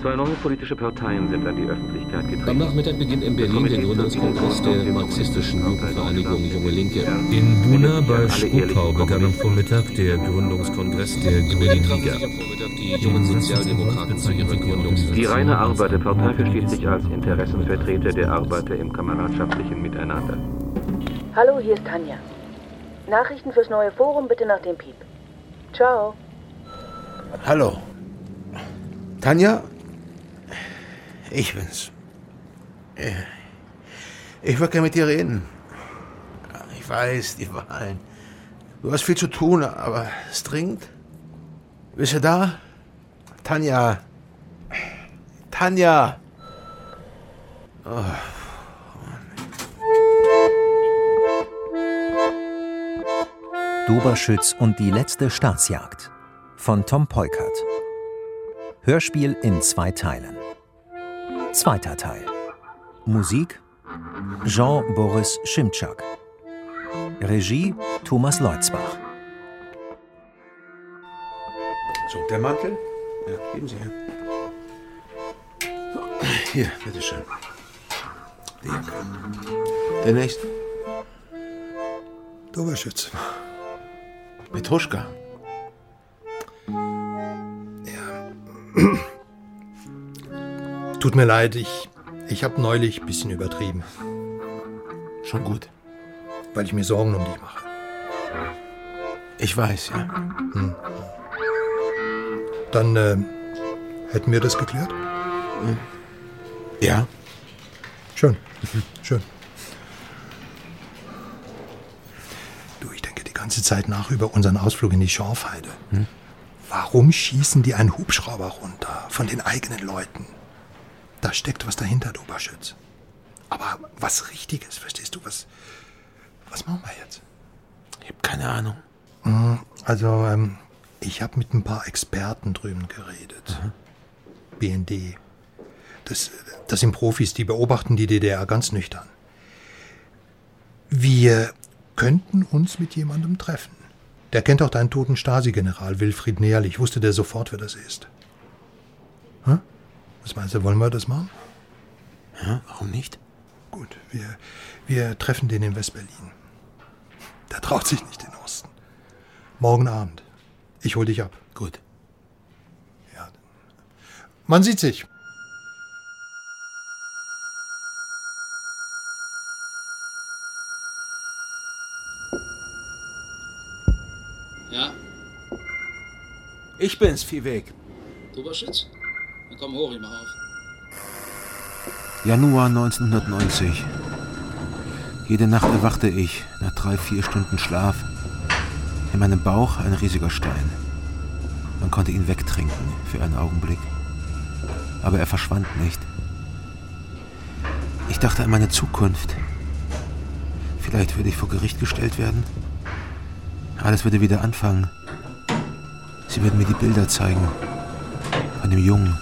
2 neue politische Parteien sind an die Öffentlichkeit getreten. Am Nachmittag beginnt in Berlin der Gründungskongress der marxistischen Jugendvereinigung Junge Linke. In Buna bei Schkopau begann am Vormittag der Gründungskongress der Grünen Liga. Die jungen Sozialdemokraten zu ihrer Gründung. Die reine Arbeiterpartei versteht sich als Interessenvertreter der Arbeiter im kameradschaftlichen Miteinander. Hallo, hier ist Tanja. Nachrichten fürs neue Forum bitte nach dem Piep. Ciao. Hallo. Tanja? Ich bin's. Ich würde gerne mit dir reden. Ich weiß, die Wahlen. Du hast viel zu tun, aber es dringt. Bist du da? Tanja. Tanja. Oh. Doberschütz und die letzte Staatsjagd von Tom Peukert. Hörspiel in 2 Teilen. 2. Teil. Musik Jean-Boris Schimczak. Regie Thomas Leutzbach. So, der Mantel? Ja, geben Sie her. Hier, bitteschön. Die Jacke. Der nächste. Doberschütz. Petruschka. Ja. Tut mir leid, ich habe neulich ein bisschen übertrieben. Schon gut. Weil ich mir Sorgen um dich mache. Ich weiß, ja. Dann hätten wir das geklärt? Ja. Schön. Schön. Du, ich denke die ganze Zeit nach über unseren Ausflug in die Schorfheide. Warum schießen die einen Hubschrauber runter von den eigenen Leuten? Da steckt was dahinter, Doberschütz. Aber was Richtiges, verstehst du? Was machen wir jetzt? Ich habe keine Ahnung. Also, ich habe mit ein paar Experten drüben geredet. BND. Das sind Profis, die beobachten die DDR ganz nüchtern. Wir könnten uns mit jemandem treffen. Der kennt auch deinen toten Stasi-General Wilfried Nährlich. Wusste der sofort, wer das ist. Was meinst du, wollen wir das machen? Ja, warum nicht? Gut, wir treffen den in West-Berlin. Der traut sich nicht in den Osten. Morgen Abend. Ich hol dich ab. Gut. Ja. Man sieht sich. Ja, Ich bin's, Viehweg. Doberschütz? Dann komm hoch, ich mach auf. Januar 1990. Jede Nacht erwachte ich nach 3-4 Stunden Schlaf. In meinem Bauch ein riesiger Stein. Man konnte ihn wegtrinken für einen Augenblick. Aber er verschwand nicht. Ich dachte an meine Zukunft. Vielleicht würde ich vor Gericht gestellt werden. Alles würde wieder anfangen. Sie würden mir die Bilder zeigen. Von dem Jungen.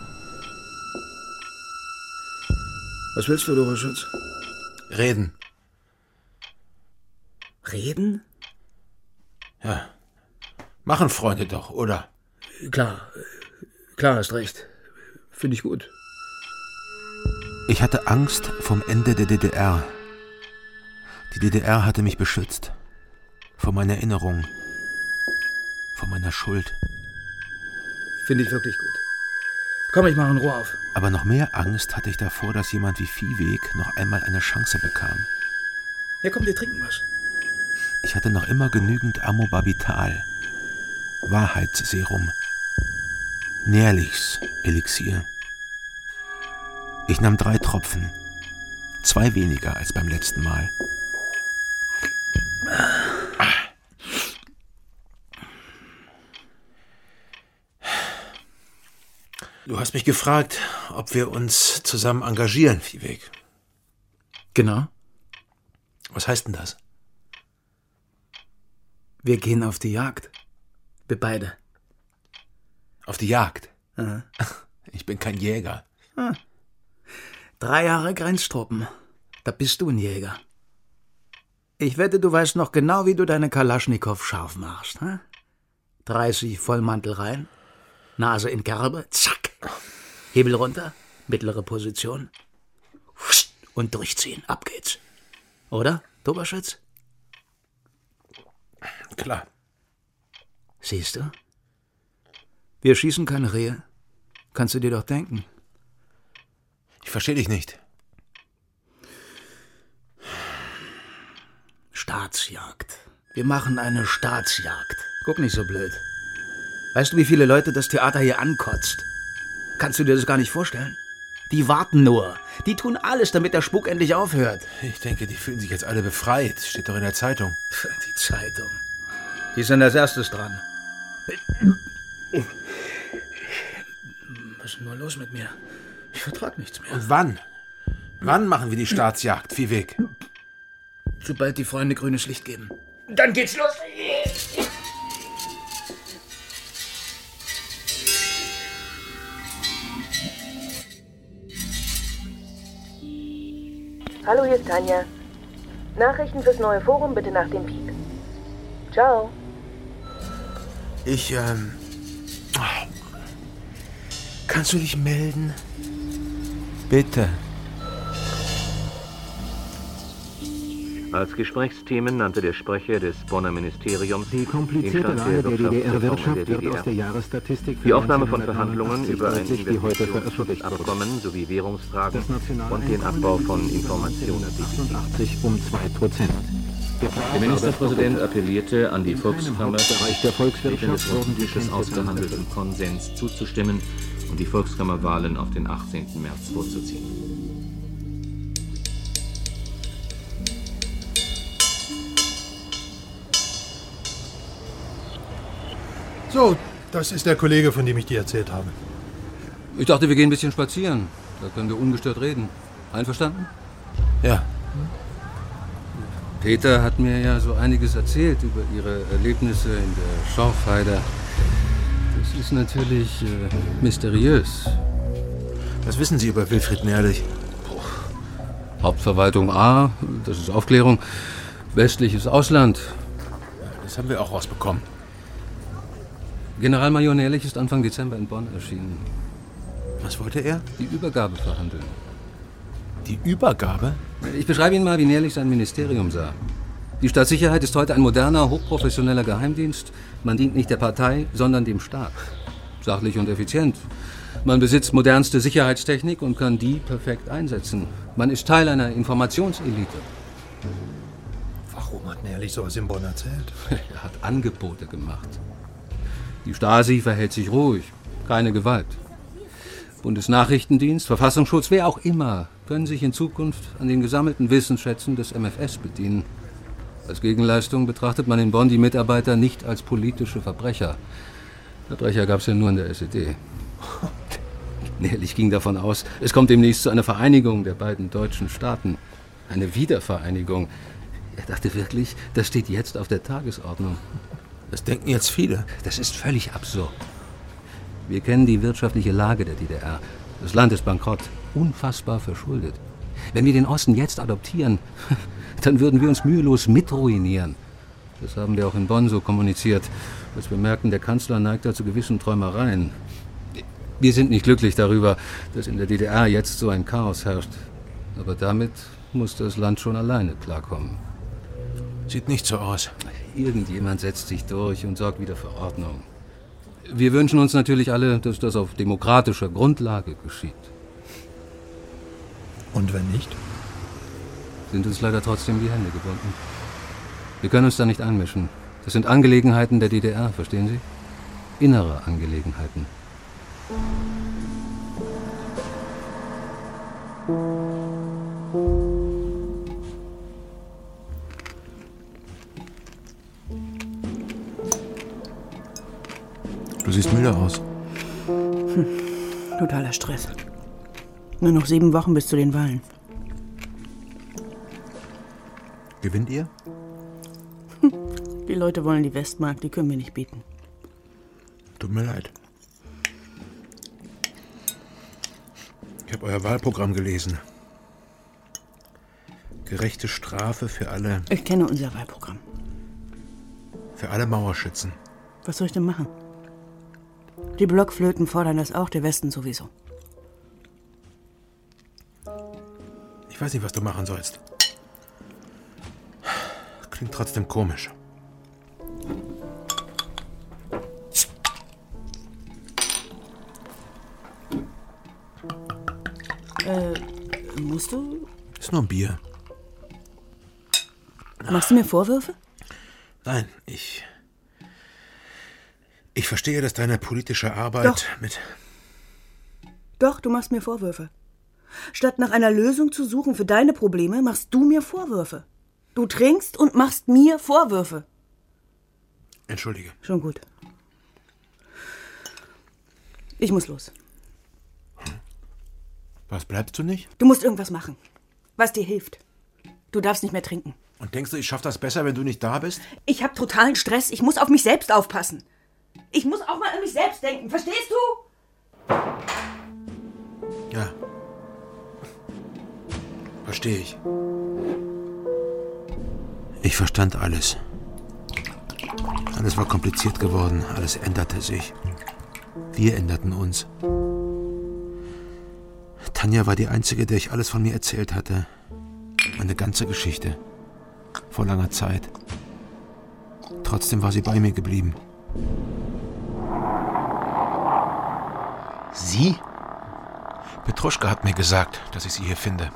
Was willst du, Doberschütz? Reden. Reden? Ja. Machen Freunde doch, oder? Klar, hast recht. Finde ich gut. Ich hatte Angst vom Ende der DDR. Die DDR hatte mich beschützt. Vor meiner Erinnerung. Vor meiner Schuld. Finde ich wirklich gut. Komm, ich mache ein Rohr auf. Aber noch mehr Angst hatte ich davor, dass jemand wie Viehweg noch einmal eine Chance bekam. Ja, komm, wir trinken was. Ich hatte noch immer genügend Amobarbital, Wahrheitsserum, Nährlichs Elixier. Ich nahm 3 Tropfen, 2 weniger als beim letzten Mal. Du hast mich gefragt, ob wir uns zusammen engagieren, Viehweg. Genau. Was heißt denn das? Wir gehen auf die Jagd. Wir beide. Auf die Jagd? Aha. Ich bin kein Jäger. 3 Jahre Grenztruppen. Da bist du ein Jäger. Ich wette, du weißt noch genau, wie du deine Kalaschnikow scharf machst. 30 Vollmantel rein, Nase in Kerbe, zack. Hebel runter, mittlere Position. Und durchziehen. Ab geht's. Oder, Doberschütz? Klar. Siehst du? Wir schießen keine Rehe. Kannst du dir doch denken. Ich verstehe dich nicht. Staatsjagd. Wir machen eine Staatsjagd. Guck nicht so blöd. Weißt du, wie viele Leute das Theater hier ankotzt? Kannst du dir das gar nicht vorstellen? Die warten nur. Die tun alles, damit der Spuk endlich aufhört. Ich denke, die fühlen sich jetzt alle befreit. Steht doch in der Zeitung. Die Zeitung. Die sind als erstes dran. Was ist denn nur los mit mir? Ich vertrag nichts mehr. Und wann? Wann machen wir die Staatsjagd, Viehweg? Sobald die Freunde grünes Licht geben. Dann geht's los. Hallo, hier ist Tanja. Nachrichten fürs neue Forum bitte nach dem Piep. Ciao. Kannst du dich melden? Bitte. Als Gesprächsthemen nannte der Sprecher des Bonner Ministeriums die komplizierte Lage der DDR-Wirtschaft wird aus der Jahresstatistik die Aufnahme von Verhandlungen über ein die heute veröffentlicht wurde. Abkommen sowie Währungsfragen und den Abbau von Informationen. 88 um 2%. Der Ministerpräsident appellierte an die Volkskammer, der Volkswirtschaft des öffentlichen ausgehandelten Konsens zuzustimmen und die Volkskammerwahlen auf den 18. März vorzuziehen. So, das ist der Kollege, von dem ich dir erzählt habe. Ich dachte, wir gehen ein bisschen spazieren. Da können wir ungestört reden. Einverstanden? Ja. Peter hat mir ja so einiges erzählt über Ihre Erlebnisse in der Schorfheide. Das ist natürlich mysteriös. Was wissen Sie über Wilfried Nerlich? Hauptverwaltung A, das ist Aufklärung. Westliches Ausland. Das haben wir auch rausbekommen. Generalmajor Nerlich ist Anfang Dezember in Bonn erschienen. Was wollte er? Die Übergabe verhandeln. Die Übergabe? Ich beschreibe Ihnen mal, wie Nerlich sein Ministerium sah. Die Staatssicherheit ist heute ein moderner, hochprofessioneller Geheimdienst. Man dient nicht der Partei, sondern dem Staat. Sachlich und effizient. Man besitzt modernste Sicherheitstechnik und kann die perfekt einsetzen. Man ist Teil einer Informationselite. Warum hat Nerlich sowas in Bonn erzählt? Er hat Angebote gemacht. Die Stasi verhält sich ruhig. Keine Gewalt. Bundesnachrichtendienst, Verfassungsschutz, wer auch immer, können sich in Zukunft an den gesammelten Wissensschätzen des MfS bedienen. Als Gegenleistung betrachtet man in Bonn die Mitarbeiter nicht als politische Verbrecher. Verbrecher gab es ja nur in der SED. Nerlich ging davon aus, es kommt demnächst zu einer Vereinigung der beiden deutschen Staaten. Eine Wiedervereinigung. Er dachte wirklich, das steht jetzt auf der Tagesordnung. Das denken jetzt viele. Das ist völlig absurd. Wir kennen die wirtschaftliche Lage der DDR. Das Land ist bankrott, unfassbar verschuldet. Wenn wir den Osten jetzt adoptieren, dann würden wir uns mühelos mitruinieren. Das haben wir auch in Bonn so kommuniziert, als wir merkten, der Kanzler neigt da zu gewissen Träumereien. Wir sind nicht glücklich darüber, dass in der DDR jetzt so ein Chaos herrscht. Aber damit muss das Land schon alleine klarkommen. Sieht nicht so aus. Irgendjemand setzt sich durch und sorgt wieder für Ordnung. Wir wünschen uns natürlich alle, dass das auf demokratischer Grundlage geschieht. Und wenn nicht? Sind uns leider trotzdem die Hände gebunden. Wir können uns da nicht einmischen. Das sind Angelegenheiten der DDR, verstehen Sie? Innere Angelegenheiten. Du siehst müde aus. Totaler Stress. Nur noch 7 Wochen bis zu den Wahlen. Gewinnt ihr? Die Leute wollen die Westmark, die können wir nicht bieten. Tut mir leid. Ich habe euer Wahlprogramm gelesen. Gerechte Strafe für alle... Ich kenne unser Wahlprogramm. Für alle Mauerschützen. Was soll ich denn machen? Die Blockflöten fordern das auch, der Westen sowieso. Ich weiß nicht, was du machen sollst. Klingt trotzdem komisch. Musst du? Ist nur ein Bier. Machst du mir Vorwürfe? Nein, ich verstehe, dass deine politische Arbeit Doch, du machst mir Vorwürfe. Statt nach einer Lösung zu suchen für deine Probleme, machst du mir Vorwürfe. Du trinkst und machst mir Vorwürfe. Entschuldige. Schon gut. Ich muss los. Was, bleibst du nicht? Du musst irgendwas machen, was dir hilft. Du darfst nicht mehr trinken. Und denkst du, ich schaff das besser, wenn du nicht da bist? Ich hab totalen Stress. Ich muss auf mich selbst aufpassen. Ich muss auch mal an mich selbst denken. Verstehst du? Ja. Verstehe ich. Ich verstand alles. Alles war kompliziert geworden. Alles änderte sich. Wir änderten uns. Tanja war die Einzige, der ich alles von mir erzählt hatte. Meine ganze Geschichte. Vor langer Zeit. Trotzdem war sie bei mir geblieben. Sie? Petruschka hat mir gesagt, dass ich sie hier finde.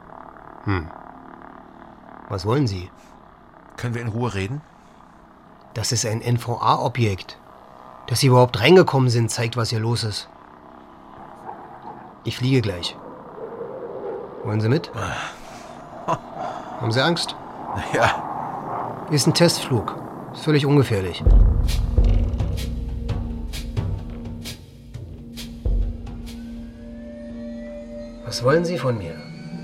Was wollen Sie? Können wir in Ruhe reden? Das ist ein NVA-Objekt. Dass Sie überhaupt reingekommen sind, zeigt, was hier los ist. Ich fliege gleich. Wollen Sie mit? Haben Sie Angst? Ja. Ist ein Testflug. Ist völlig ungefährlich. Was wollen Sie von mir?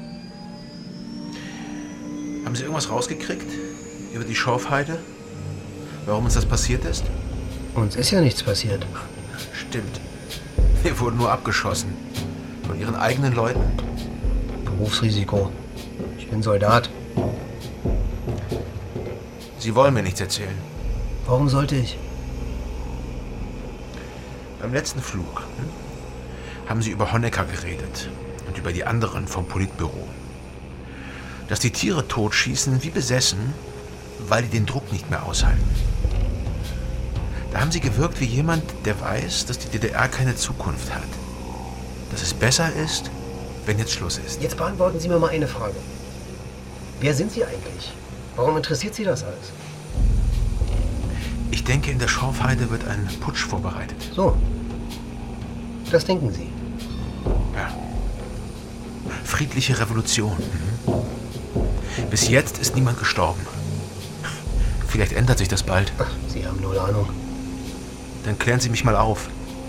Haben Sie irgendwas rausgekriegt? Über die Schorfheide? Warum uns das passiert ist? Uns ist ja nichts passiert. Stimmt. Wir wurden nur abgeschossen. Von Ihren eigenen Leuten. Berufsrisiko. Ich bin Soldat. Sie wollen mir nichts erzählen. Warum sollte ich? Beim letzten Flug haben Sie über Honecker geredet und über die anderen vom Politbüro. Dass die Tiere totschießen wie besessen, weil die den Druck nicht mehr aushalten. Da haben Sie gewirkt wie jemand, der weiß, dass die DDR keine Zukunft hat. Dass es besser ist, wenn jetzt Schluss ist. Jetzt beantworten Sie mir mal eine Frage. Wer sind Sie eigentlich? Warum interessiert Sie das alles? Ich denke, in der Schorfheide wird ein Putsch vorbereitet. So. Das denken Sie? Ja. Friedliche Revolution. Bis jetzt ist niemand gestorben. Vielleicht ändert sich das bald. Ach, Sie haben null Ahnung. Dann klären Sie mich mal auf.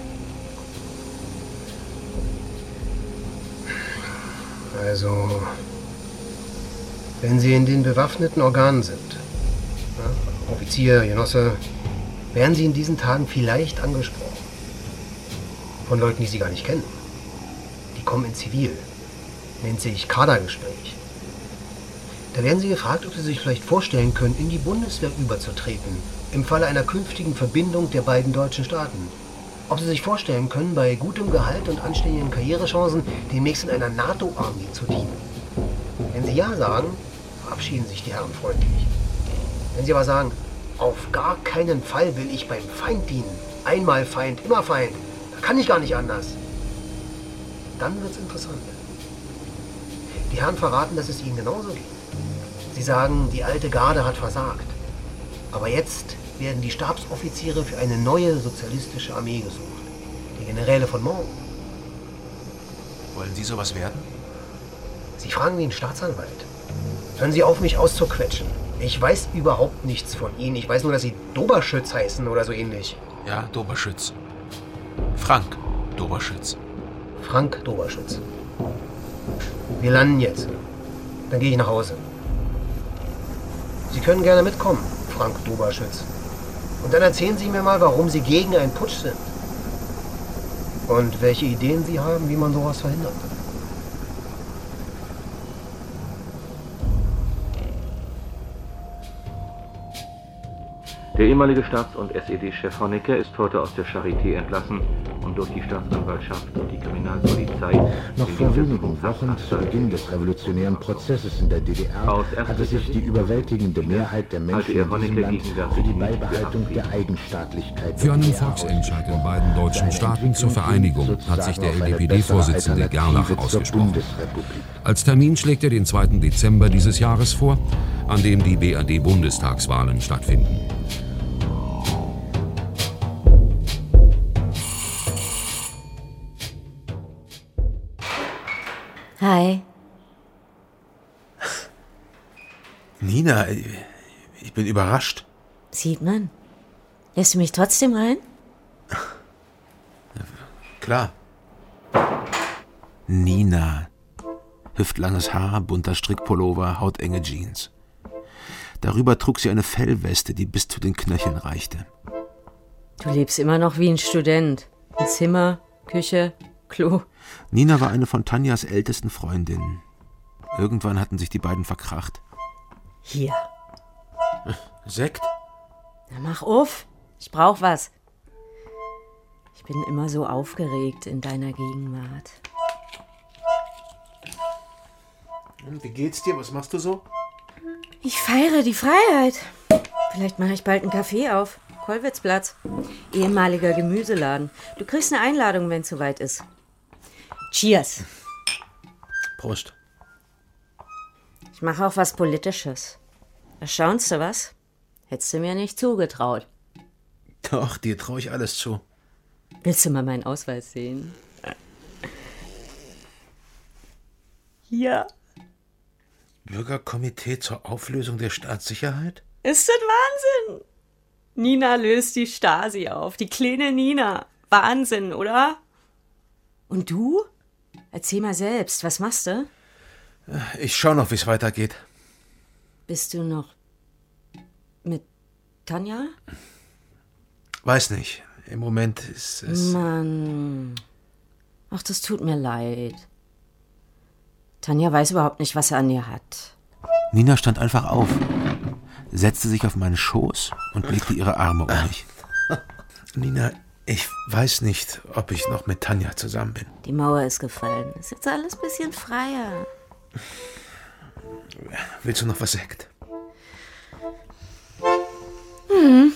Also, wenn Sie in den bewaffneten Organen sind, ja, Offizier, Genosse, werden Sie in diesen Tagen vielleicht angesprochen. Von Leuten, die Sie gar nicht kennen. Die kommen in Zivil. Nennt sich Kadergespräch. Da werden Sie gefragt, ob Sie sich vielleicht vorstellen können, in die Bundeswehr überzutreten, im Falle einer künftigen Verbindung der beiden deutschen Staaten. Ob Sie sich vorstellen können, bei gutem Gehalt und anständigen Karrierechancen demnächst in einer NATO-Armee zu dienen. Wenn Sie ja sagen, verabschieden sich die Herren freundlich. Wenn Sie aber sagen, auf gar keinen Fall will ich beim Feind dienen, einmal Feind, immer Feind, da kann ich gar nicht anders, dann wird's interessant. Die Herren verraten, dass es Ihnen genauso geht. Sie sagen, die alte Garde hat versagt. Aber jetzt werden die Stabsoffiziere für eine neue sozialistische Armee gesucht. Die Generäle von morgen. Wollen Sie sowas werden? Sie fragen wie ein Staatsanwalt. Hören Sie auf, mich auszuquetschen. Ich weiß überhaupt nichts von Ihnen. Ich weiß nur, dass Sie Doberschütz heißen oder so ähnlich. Ja, Doberschütz. Frank Doberschütz. Frank Doberschütz. Wir landen jetzt. Dann gehe ich nach Hause. Sie können gerne mitkommen, Frank Doberschütz. Und dann erzählen Sie mir mal, warum Sie gegen einen Putsch sind. Und welche Ideen Sie haben, wie man sowas verhindert. Der ehemalige Staats- und SED-Chef Honecker ist heute aus der Charité entlassen und durch die Staatsanwaltschaft und die Kriminalpolizei Noch vor wenigen Wochen zu Beginn des revolutionären Prozesses in der DDR hatte sich die überwältigende Mehrheit der Menschen in diesem Land für die Beibehaltung der Eigenstaatlichkeit Für einen Volksentscheid in beiden deutschen Staaten zur Vereinigung hat sich der LDPD-Vorsitzende Gerlach ausgesprochen. Als Termin schlägt er den 2. Dezember dieses Jahres vor, an dem die BRD-Bundestagswahlen stattfinden. Hi. Nina, ich bin überrascht. Sieht man. Lässt du mich trotzdem rein? Klar. Nina. Hüftlanges Haar, bunter Strickpullover, hautenge Jeans. Darüber trug sie eine Fellweste, die bis zu den Knöcheln reichte. Du lebst immer noch wie ein Student. Ein Zimmer, Küche, Klo. Nina war eine von Tanjas ältesten Freundinnen. Irgendwann hatten sich die beiden verkracht. Hier. Sekt? Na, mach auf. Ich brauch was. Ich bin immer so aufgeregt in deiner Gegenwart. Und wie geht's dir? Was machst du so? Ich feiere die Freiheit. Vielleicht mache ich bald einen Café auf. Kollwitzplatz. Ehemaliger Gemüseladen. Du kriegst eine Einladung, wenn es soweit ist. Cheers. Prost. Ich mache auch was Politisches. Erstaunst du was? Hättest du mir nicht zugetraut. Doch, dir traue ich alles zu. Willst du mal meinen Ausweis sehen? Hier. Bürgerkomitee zur Auflösung der Staatssicherheit? Ist das Wahnsinn? Nina löst die Stasi auf. Die kleine Nina. Wahnsinn, oder? Und du? Erzähl mal selbst. Was machst du? Ich schau noch, wie es weitergeht. Bist du noch mit Tanja? Weiß nicht. Im Moment ist es... Mann. Ach, das tut mir leid. Tanja weiß überhaupt nicht, was er an ihr hat. Nina stand einfach auf, setzte sich auf meinen Schoß und legte ihre Arme um mich. Nina, ich weiß nicht, ob ich noch mit Tanja zusammen bin. Die Mauer ist gefallen. Ist jetzt alles ein bisschen freier. Willst du noch was Sekt? Mhm.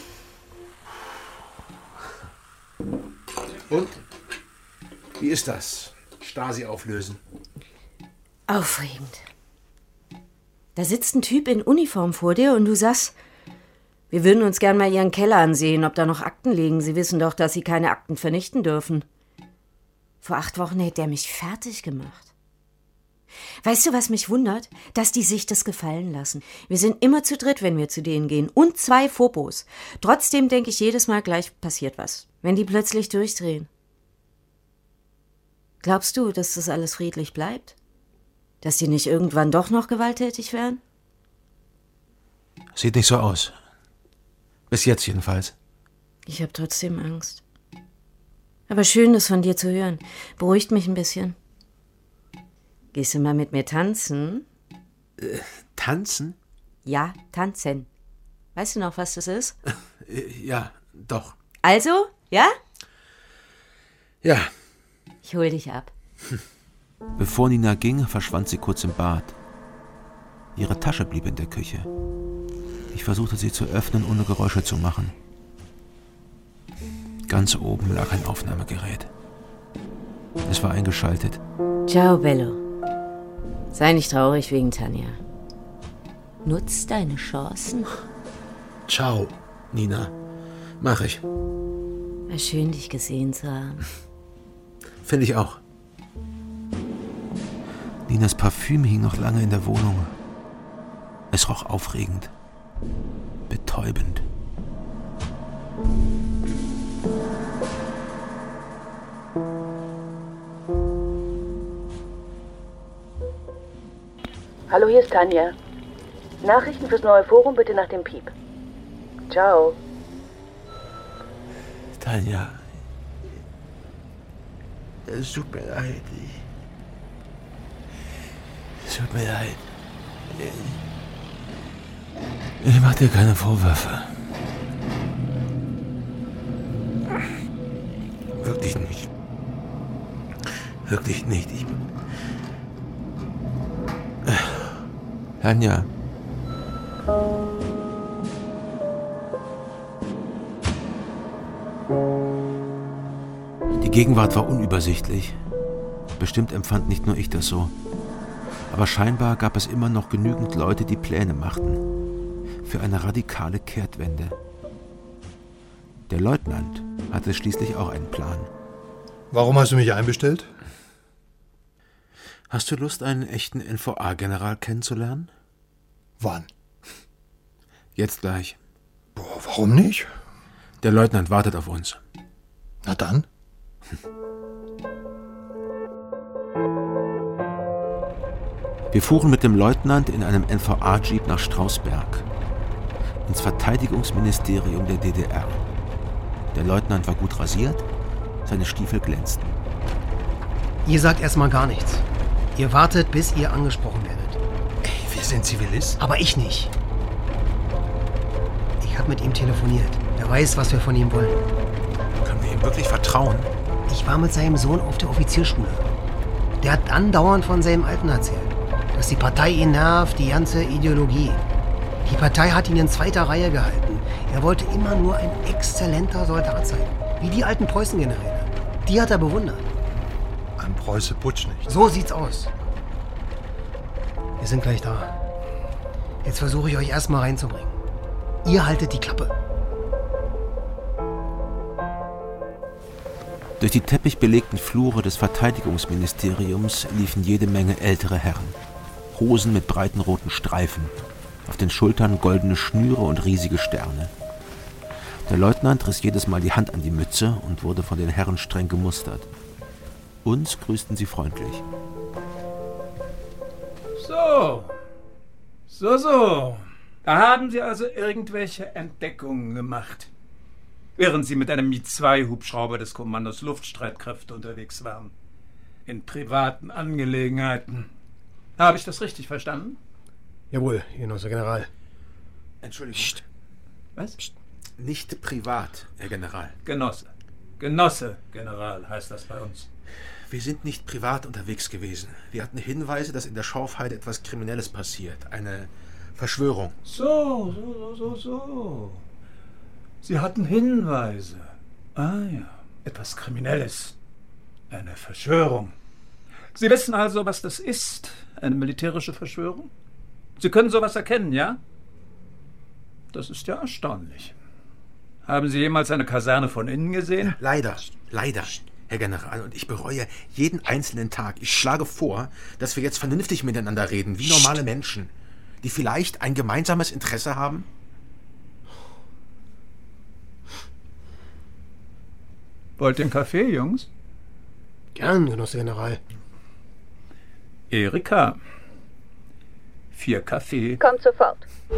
Und? Wie ist das? Stasi auflösen. Aufregend. Da sitzt ein Typ in Uniform vor dir und du sagst, wir würden uns gern mal Ihren Keller ansehen, ob da noch Akten liegen. Sie wissen doch, dass Sie keine Akten vernichten dürfen. Vor 8 Wochen hätte er mich fertig gemacht. Weißt du, was mich wundert? Dass die sich das gefallen lassen. Wir sind immer zu dritt, wenn wir zu denen gehen. Und 2 Fopos. Trotzdem denke ich jedes Mal, gleich passiert was. Wenn die plötzlich durchdrehen. Glaubst du, dass das alles friedlich bleibt? Dass die nicht irgendwann doch noch gewalttätig werden? Sieht nicht so aus. Bis jetzt jedenfalls. Ich habe trotzdem Angst. Aber schön, das von dir zu hören. Beruhigt mich ein bisschen. Gehst du mal mit mir tanzen? Tanzen? Ja, tanzen. Weißt du noch, was das ist? Ja, doch. Also, ja? Ja. Ich hol dich ab. Bevor Nina ging, verschwand sie kurz im Bad. Ihre Tasche blieb in der Küche. Ich versuchte sie zu öffnen, ohne Geräusche zu machen. Ganz oben lag ein Aufnahmegerät. Es war eingeschaltet. Ciao, Bello. Sei nicht traurig wegen Tanja. Nutz deine Chancen. Ciao, Nina. Mach ich. War schön, dich gesehen zu haben. Finde ich auch. Ninas Parfüm hing noch lange in der Wohnung. Es roch aufregend. Betäubend. Hallo, hier ist Tanja. Nachrichten fürs neue Forum bitte nach dem Piep. Ciao. Tanja. Es tut mir leid. Es tut mir leid. Ich mach dir keine Vorwürfe. Wirklich nicht. Wirklich nicht. Tanja. Die Gegenwart war unübersichtlich. Bestimmt empfand nicht nur ich das so. Aber scheinbar gab es immer noch genügend Leute, die Pläne machten. Für eine radikale Kehrtwende. Der Leutnant hatte schließlich auch einen Plan. Warum hast du mich einbestellt? Hast du Lust, einen echten NVA-General kennenzulernen? Wann? Jetzt gleich. Boah, warum nicht? Der Leutnant wartet auf uns. Na dann. Wir fuhren mit dem Leutnant in einem NVA-Jeep nach Strausberg, ins Verteidigungsministerium der DDR. Der Leutnant war gut rasiert, seine Stiefel glänzten. Ihr sagt erstmal gar nichts. Ihr wartet, bis ihr angesprochen werdet. Ey, wir sind Zivilisten. Aber ich nicht. Ich habe mit ihm telefoniert. Er weiß, was wir von ihm wollen. Können wir ihm wirklich vertrauen? Ich war mit seinem Sohn auf der Offizierschule. Der hat andauernd von seinem Alten erzählt. Dass die Partei ihn nervt, die ganze Ideologie. Die Partei hat ihn in zweiter Reihe gehalten. Er wollte immer nur ein exzellenter Soldat sein. Wie die alten Preußengeneräle. Die hat er bewundert. Ein Preuße-Putsch nicht. So sieht's aus. Wir sind gleich da. Jetzt versuche ich euch erstmal reinzubringen. Ihr haltet die Klappe. Durch die teppichbelegten Flure des Verteidigungsministeriums liefen jede Menge ältere Herren. Hosen mit breiten roten Streifen, auf den Schultern goldene Schnüre und riesige Sterne. Der Leutnant riss jedes Mal die Hand an die Mütze und wurde von den Herren streng gemustert. Uns grüßten sie freundlich. So. Da haben Sie also irgendwelche Entdeckungen gemacht, während Sie mit einem Mi-2-Hubschrauber des Kommandos Luftstreitkräfte unterwegs waren. In privaten Angelegenheiten. Habe ich das richtig verstanden? Jawohl, Genosse General. Entschuldigung. Psst. Was? Psst. Nicht privat, Herr General. Genosse. Genosse, General, heißt das bei uns. Wir sind nicht privat unterwegs gewesen. Wir hatten Hinweise, dass in der Schorfheide etwas Kriminelles passiert. Eine Verschwörung. So. Sie hatten Hinweise. Ah ja, etwas Kriminelles. Eine Verschwörung. Sie wissen also, was das ist, eine militärische Verschwörung? Sie können sowas erkennen, ja? Das ist ja erstaunlich. Haben Sie jemals eine Kaserne von innen gesehen? Leider, Herr General, und ich bereue jeden einzelnen Tag. Ich schlage vor, dass wir jetzt vernünftig miteinander reden, wie normale Menschen, die vielleicht ein gemeinsames Interesse haben. Wollt ihr einen Kaffee, Jungs? Gern, Genosse General. Erika. 4 Kaffee. Kommt sofort.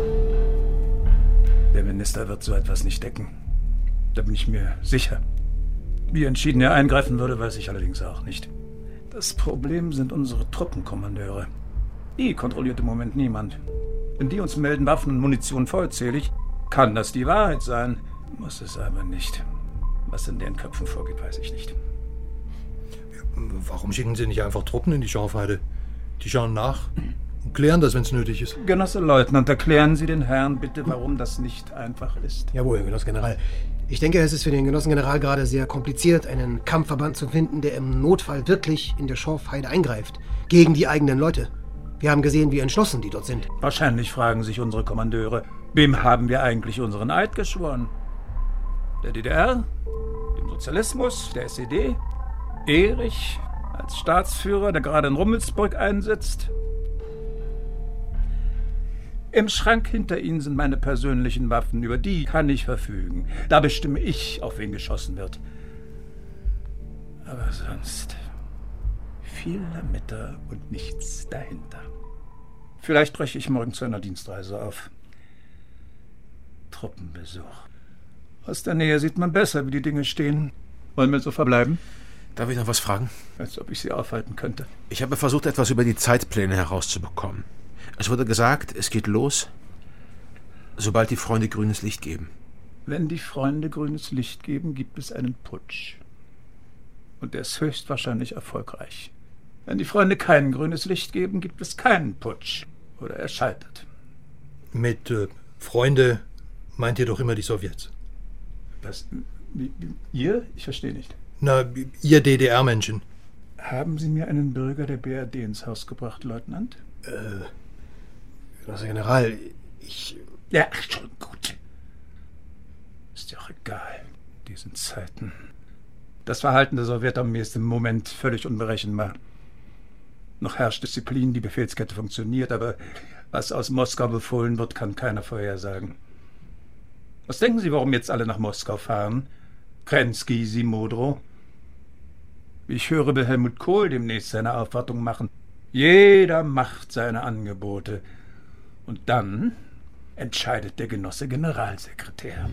Der Minister wird so etwas nicht decken. Da bin ich mir sicher. Wie entschieden er eingreifen würde, weiß ich allerdings auch nicht. Das Problem sind unsere Truppenkommandeure. Die kontrolliert im Moment niemand. Wenn die uns melden, Waffen und Munition vollzählig, kann das die Wahrheit sein. Muss es aber nicht. Was in deren Köpfen vorgeht, weiß ich nicht. Warum schicken Sie nicht einfach Truppen in die Schorfheide? Die schauen nach und klären das, wenn es nötig ist. Genosse Leutnant, erklären Sie den Herrn bitte, warum das nicht einfach ist. Jawohl, Genosse General. Ich denke, es ist für den Genossen General gerade sehr kompliziert, einen Kampfverband zu finden, der im Notfall wirklich in der Schorfheide eingreift. Gegen die eigenen Leute. Wir haben gesehen, wie entschlossen die dort sind. Wahrscheinlich fragen sich unsere Kommandeure, wem haben wir eigentlich unseren Eid geschworen? Der DDR? Dem Sozialismus? Der SED? Erich als Staatsführer, der gerade in Rummelsburg einsitzt? Im Schrank hinter Ihnen sind meine persönlichen Waffen, über die kann ich verfügen. Da bestimme ich, auf wen geschossen wird. Aber sonst viel Lametta und nichts dahinter. Vielleicht breche ich morgen zu einer Dienstreise auf. Truppenbesuch. Aus der Nähe sieht man besser, wie die Dinge stehen. Wollen wir so verbleiben? Darf ich noch was fragen? Als ob ich Sie aufhalten könnte. Ich habe versucht, etwas über die Zeitpläne herauszubekommen. Es wurde gesagt, es geht los, sobald die Freunde grünes Licht geben. Wenn die Freunde grünes Licht geben, gibt es einen Putsch. Und er ist höchstwahrscheinlich erfolgreich. Wenn die Freunde kein grünes Licht geben, gibt es keinen Putsch. Oder er scheitert. Mit Freunde meint ihr doch immer die Sowjets. Was? Ihr? Ich verstehe nicht. Na, ihr DDR-Menschen. Haben Sie mir einen Bürger der BRD ins Haus gebracht, Leutnant? Genosse General, ich... Ja, schon gut. Ist ja auch egal. Diesen Zeiten. Das Verhalten der Sowjetarmee ist im Moment völlig unberechenbar. Noch herrscht Disziplin, die Befehlskette funktioniert, aber was aus Moskau befohlen wird, kann keiner vorhersagen. Was denken Sie, warum jetzt alle nach Moskau fahren? Kerensky, Simodro? Ich höre, will Helmut Kohl demnächst seine Aufwartung machen. Jeder macht seine Angebote. Und dann entscheidet der Genosse Generalsekretär.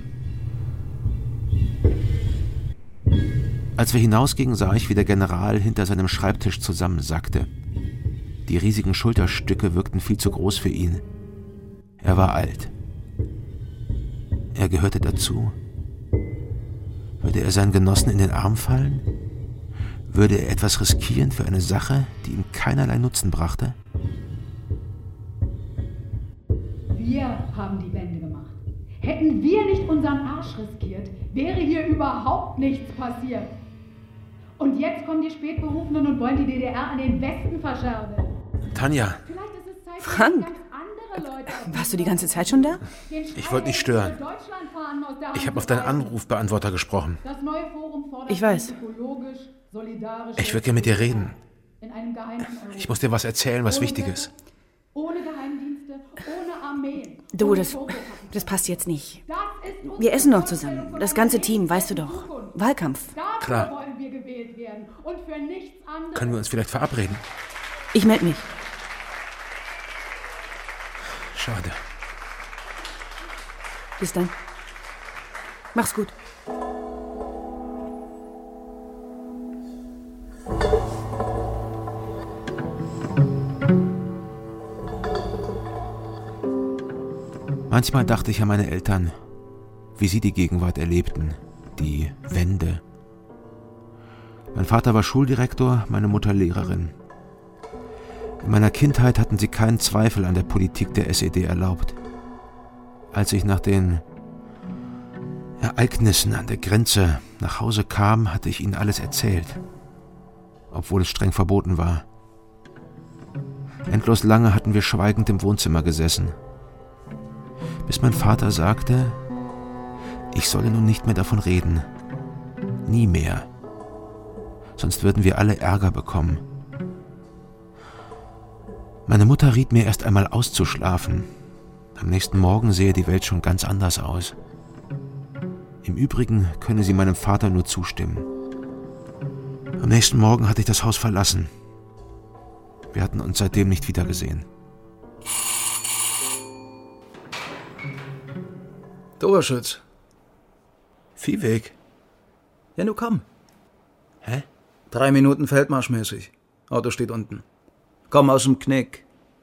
Als wir hinausgingen, sah ich, wie der General hinter seinem Schreibtisch zusammensackte. Die riesigen Schulterstücke wirkten viel zu groß für ihn. Er war alt. Er gehörte dazu. Würde er seinen Genossen in den Arm fallen? Würde er etwas riskieren für eine Sache, die ihm keinerlei Nutzen brachte? Wir haben die Wende gemacht. Hätten wir nicht unseren Arsch riskiert, wäre hier überhaupt nichts passiert. Und jetzt kommen die Spätberufenen und wollen die DDR an den Westen verscherben. Tanja. Frank, warst du die ganze Zeit schon da? Ich wollte nicht stören. Ich habe auf deinen Anrufbeantworter gesprochen. Ich weiß. Ich würde gerne mit dir reden. Ich muss dir was erzählen, was wichtig ist. Ohne Geheimdienste, ohne Armeen. Du, das passt jetzt nicht. Wir essen noch zusammen. Das ganze Team, weißt du doch. Wahlkampf. Klar. Können wir uns vielleicht verabreden? Ich melde mich. Schade. Bis dann. Mach's gut. Manchmal dachte ich an meine Eltern, wie sie die Gegenwart erlebten, die Wende. Mein Vater war Schuldirektor, meine Mutter Lehrerin. In meiner Kindheit hatten sie keinen Zweifel an der Politik der SED erlaubt. Als ich nach den Ereignissen an der Grenze nach Hause kam, hatte ich ihnen alles erzählt, obwohl es streng verboten war. Endlos lange hatten wir schweigend im Wohnzimmer gesessen, bis mein Vater sagte, ich solle nun nicht mehr davon reden. Nie mehr. Sonst würden wir alle Ärger bekommen. Meine Mutter riet mir erst einmal auszuschlafen. Am nächsten Morgen sehe die Welt schon ganz anders aus. Im Übrigen könne sie meinem Vater nur zustimmen. Am nächsten Morgen hatte ich das Haus verlassen. Wir hatten uns seitdem nicht wiedergesehen. Doberschütz. Viehweg. Ja, nu komm. Hä? 3 Minuten feldmarschmäßig. Auto steht unten. Komm aus dem Knick.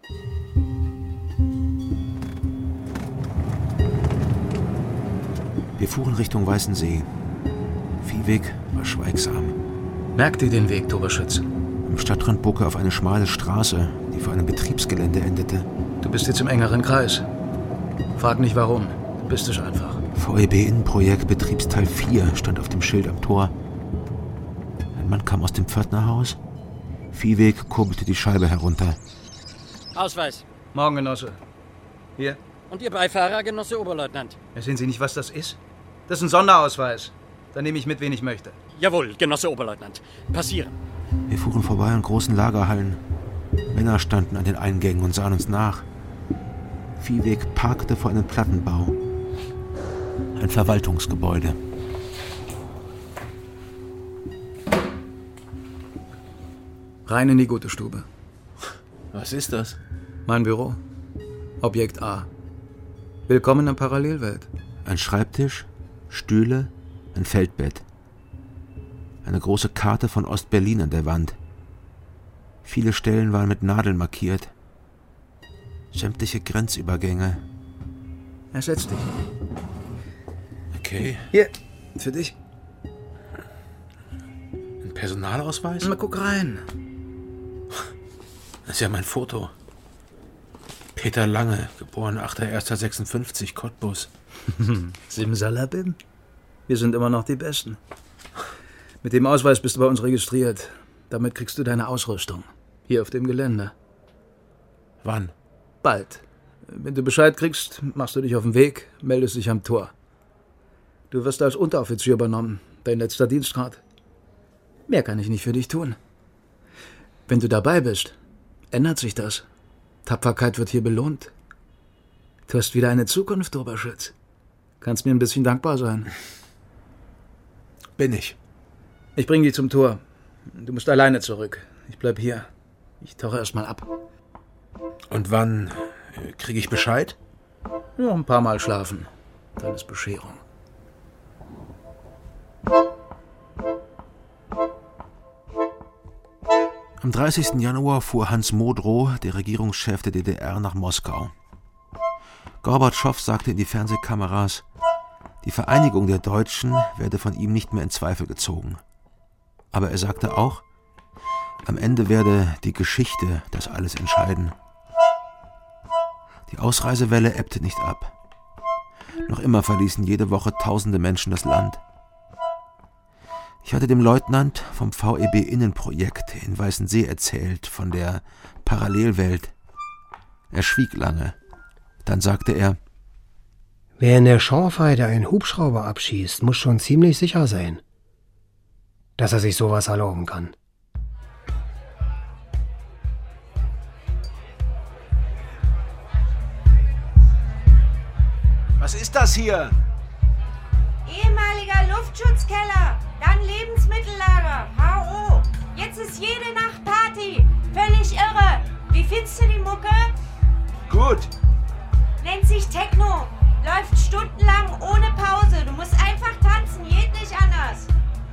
Wir fuhren Richtung Weißensee. Viehweg war schweigsam. Merkt ihr den Weg, Doberschütz? Am Stadtrand bog er auf eine schmale Straße, die vor einem Betriebsgelände endete. Du bist jetzt im engeren Kreis. Frag nicht warum. Du bist es einfach. VEB-Innenprojekt Betriebsteil 4 stand auf dem Schild am Tor. Ein Mann kam aus dem Pförtnerhaus. Viehweg kurbelte die Scheibe herunter. Ausweis. Morgen, Genosse. Hier. Und Ihr Beifahrer, Genosse Oberleutnant? Sehen Sie nicht, was das ist? Das ist ein Sonderausweis. Dann nehme ich mit, wen ich möchte. Jawohl, Genosse Oberleutnant. Passieren. Wir fuhren vorbei an großen Lagerhallen. Männer standen an den Eingängen und sahen uns nach. Viehweg parkte vor einem Plattenbau. Ein Verwaltungsgebäude. Rein in die gute Stube. Was ist das? Mein Büro. Objekt A. Willkommen in der Parallelwelt. Ein Schreibtisch, Stühle, ein Feldbett. Eine große Karte von Ost-Berlin an der Wand. Viele Stellen waren mit Nadeln markiert. Sämtliche Grenzübergänge. Setz dich. Okay. Hier, für dich. Ein Personalausweis? Na, guck rein. Das ist ja mein Foto. Peter Lange, geboren 8.1.56, Cottbus. Simsalabim. Wir sind immer noch die Besten. Mit dem Ausweis bist du bei uns registriert. Damit kriegst du deine Ausrüstung. Hier auf dem Gelände. Wann? Bald. Wenn du Bescheid kriegst, machst du dich auf den Weg, meldest dich am Tor. Du wirst als Unteroffizier übernommen, dein letzter Dienstgrad. Mehr kann ich nicht für dich tun. Wenn du dabei bist, ändert sich das. Tapferkeit wird hier belohnt. Du hast wieder eine Zukunft, Oberschütz. Kannst mir ein bisschen dankbar sein. Bin ich. Ich bring dich zum Tor. Du musst alleine zurück. Ich bleib hier. Ich tauche erst mal ab. Und wann kriege ich Bescheid? Ja, ein paar Mal schlafen. Dann ist Bescherung. Am 30. Januar fuhr Hans Modrow, der Regierungschef der DDR, nach Moskau. Gorbatschow sagte in die Fernsehkameras, die Vereinigung der Deutschen werde von ihm nicht mehr in Zweifel gezogen. Aber er sagte auch, am Ende werde die Geschichte das alles entscheiden. Die Ausreisewelle ebbte nicht ab. Noch immer verließen jede Woche tausende Menschen das Land. Ich hatte dem Leutnant vom VEB-Innenprojekt in Weißensee erzählt, von der Parallelwelt. Er schwieg lange. Dann sagte er: Wer in der Schorfheide einen Hubschrauber abschießt, muss schon ziemlich sicher sein, dass er sich sowas erlauben kann. Was ist das hier? Ehemaliger Luftschutzkeller, dann Lebensmittellager, HO. Jetzt ist jede Nacht Party. Völlig irre. Wie findest du die Mucke? Gut. Nennt sich Techno. Läuft stundenlang ohne Pause. Du musst einfach tanzen, geht nicht anders.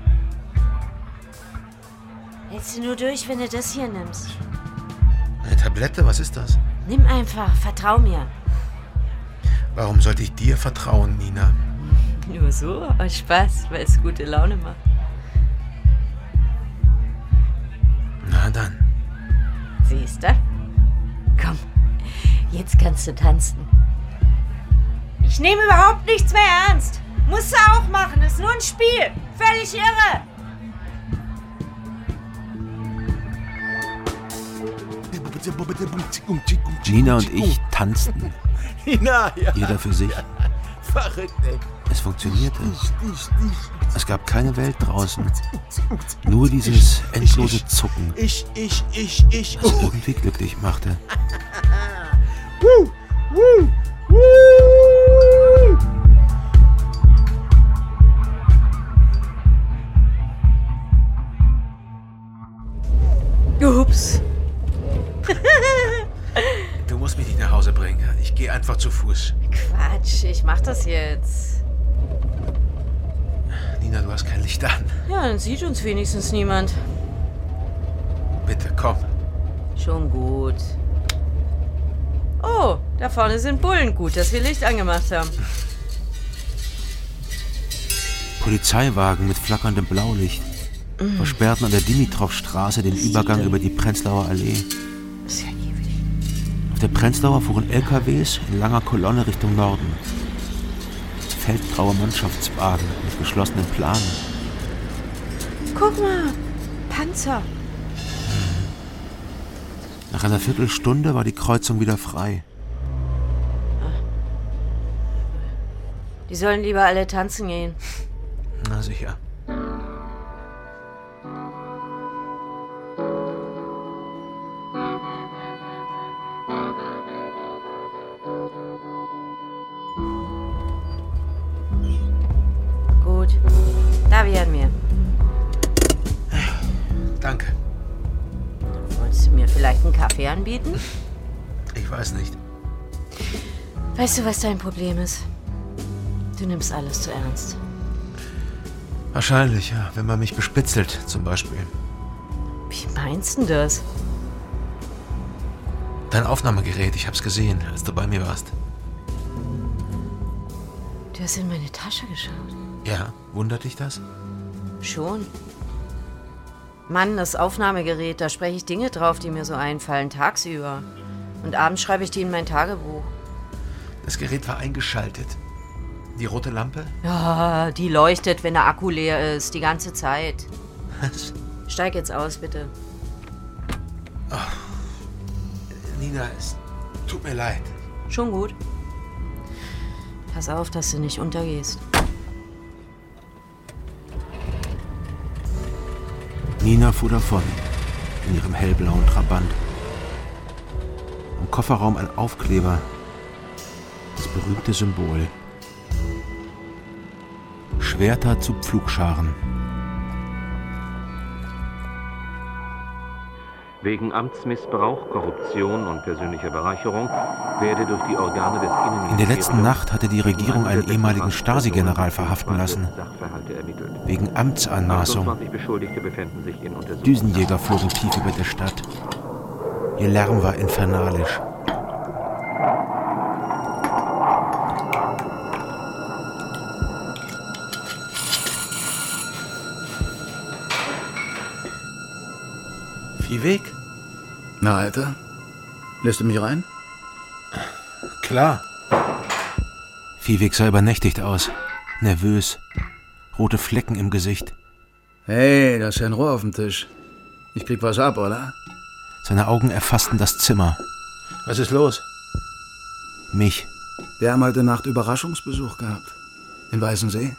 Hältst du nur durch, wenn du das hier nimmst. Eine Tablette, was ist das? Nimm einfach, vertrau mir. Warum sollte ich dir vertrauen, Nina? Nur so, aus Spaß, weil es gute Laune macht. Na dann. Siehst du? Komm, jetzt kannst du tanzen. Ich nehme überhaupt nichts mehr ernst. Musst du auch machen, ist nur ein Spiel. Völlig irre. Nina und ich tanzten. Nina, ja. Jeder für sich. Verrückt, ey. Es funktionierte. Es gab keine Welt draußen. Nur dieses endlose Zucken, Ich. das irgendwie glücklich machte. Ups. Du musst mich nicht nach Hause bringen. Ich gehe einfach zu Fuß. Quatsch, ich mach das jetzt. Nina, du hast kein Licht an. Ja, dann sieht uns wenigstens niemand. Bitte, komm. Schon gut. Oh, da vorne sind Bullen. Gut, dass wir Licht angemacht haben. Polizeiwagen mit flackerndem Blaulicht versperrten an der Dimitrovstraße den Übergang über die Prenzlauer Allee. Das ist ja ewig. Auf der Prenzlauer fuhren LKWs in langer Kolonne Richtung Norden. Feldgraue Mannschaftswagen mit geschlossenen Planen. Guck mal, Panzer. Nach einer Viertelstunde war die Kreuzung wieder frei. Die sollen lieber alle tanzen gehen. Na sicher. Gut, da werden wir. Danke. Wolltest du mir vielleicht einen Kaffee anbieten? Ich weiß nicht. Weißt du, was dein Problem ist? Du nimmst alles zu ernst. Wahrscheinlich, ja. Wenn man mich bespitzelt, zum Beispiel. Wie meinst du das? Dein Aufnahmegerät, ich hab's gesehen, als du bei mir warst. Du hast in meine Tasche geschaut. Ja, wundert dich das? Schon. Mann, das Aufnahmegerät, da spreche ich Dinge drauf, die mir so einfallen, tagsüber. Und abends schreibe ich die in mein Tagebuch. Das Gerät war eingeschaltet. Die rote Lampe? Ja, die leuchtet, wenn der Akku leer ist, die ganze Zeit. Was? Steig jetzt aus, bitte. Oh. Nina, es tut mir leid. Schon gut. Pass auf, dass du nicht untergehst. Nina fuhr davon, in ihrem hellblauen Trabant. Am Kofferraum ein Aufkleber, das berühmte Symbol. Schwerter zu Pflugscharen. Wegen Amtsmissbrauch, Korruption und persönlicher Bereicherung werde durch die Organe des Innenministeriums... In der letzten Nacht hatte die Regierung einen ehemaligen Stasi-General verhaften lassen. Wegen Amtsanmaßung. 28 Beschuldigte befinden sich in Untersuchung. Düsenjäger flogen tief über der Stadt. Ihr Lärm war infernalisch. Viehweg? Na, Alter, lässt du mich rein? Klar. Viehweg sah übernächtigt aus. Nervös. Rote Flecken im Gesicht. Hey, da ist ja ein Rohr auf dem Tisch. Ich krieg was ab, oder? Seine Augen erfassten das Zimmer. Was ist los? Mich. Wir haben heute Nacht Überraschungsbesuch gehabt. In Weißensee.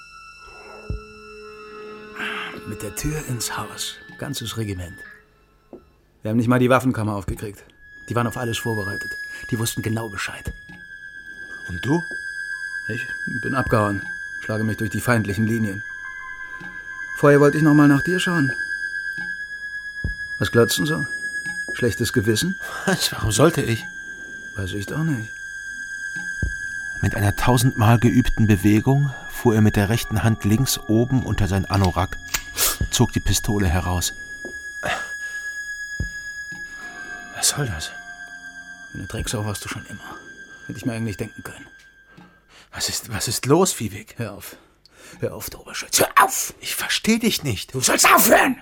Mit der Tür ins Haus. Ganzes Regiment. Wir haben nicht mal die Waffenkammer aufgekriegt. Die waren auf alles vorbereitet. Die wussten genau Bescheid. Und du? Ich bin abgehauen. Schlage mich durch die feindlichen Linien. Vorher wollte ich noch mal nach dir schauen. Was glotzen so? Schlechtes Gewissen? Was? Warum sollte ich? Weiß ich doch nicht. Mit einer 1000-mal geübten Bewegung fuhr er mit der rechten Hand links oben unter sein Anorak, zog die Pistole heraus. Was soll das? Eine Drecksau warst du schon immer. Hätte ich mir eigentlich denken können. Was ist los, Viehweg? Hör auf. Hör auf, du Oberschütze. Hör auf! Ich verstehe dich nicht. Du sollst aufhören!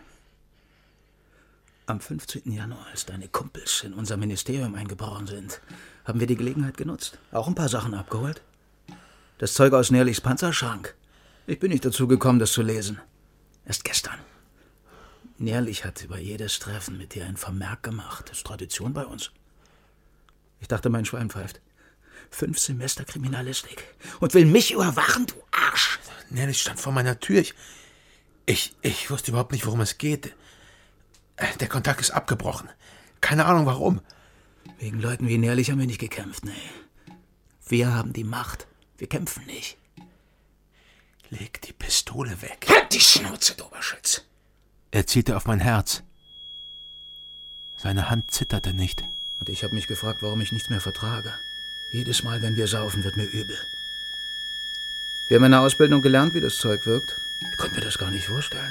Am 15. Januar, als deine Kumpels in unser Ministerium eingebrochen sind, haben wir die Gelegenheit genutzt. Auch ein paar Sachen abgeholt. Das Zeug aus Nährlichs Panzerschrank. Ich bin nicht dazu gekommen, das zu lesen. Erst gestern. Nährlich hat über jedes Treffen mit dir ein Vermerk gemacht. Das ist Tradition bei uns. Ich dachte, mein Schwein pfeift. 5 Semester Kriminalistik. Und will mich überwachen, du Arsch. Nährlich stand vor meiner Tür. Ich wusste überhaupt nicht, worum es geht. Der Kontakt ist abgebrochen. Keine Ahnung, warum. Wegen Leuten wie Nährlich haben wir nicht gekämpft, nee. Wir haben die Macht. Wir kämpfen nicht. Leg die Pistole weg. Halt die Schnauze, du Oberschütz. Er zielte auf mein Herz. Seine Hand zitterte nicht. Und ich habe mich gefragt, warum ich nichts mehr vertrage. Jedes Mal, wenn wir saufen, wird mir übel. Wir haben in der Ausbildung gelernt, wie das Zeug wirkt. Ich konnte mir das gar nicht vorstellen.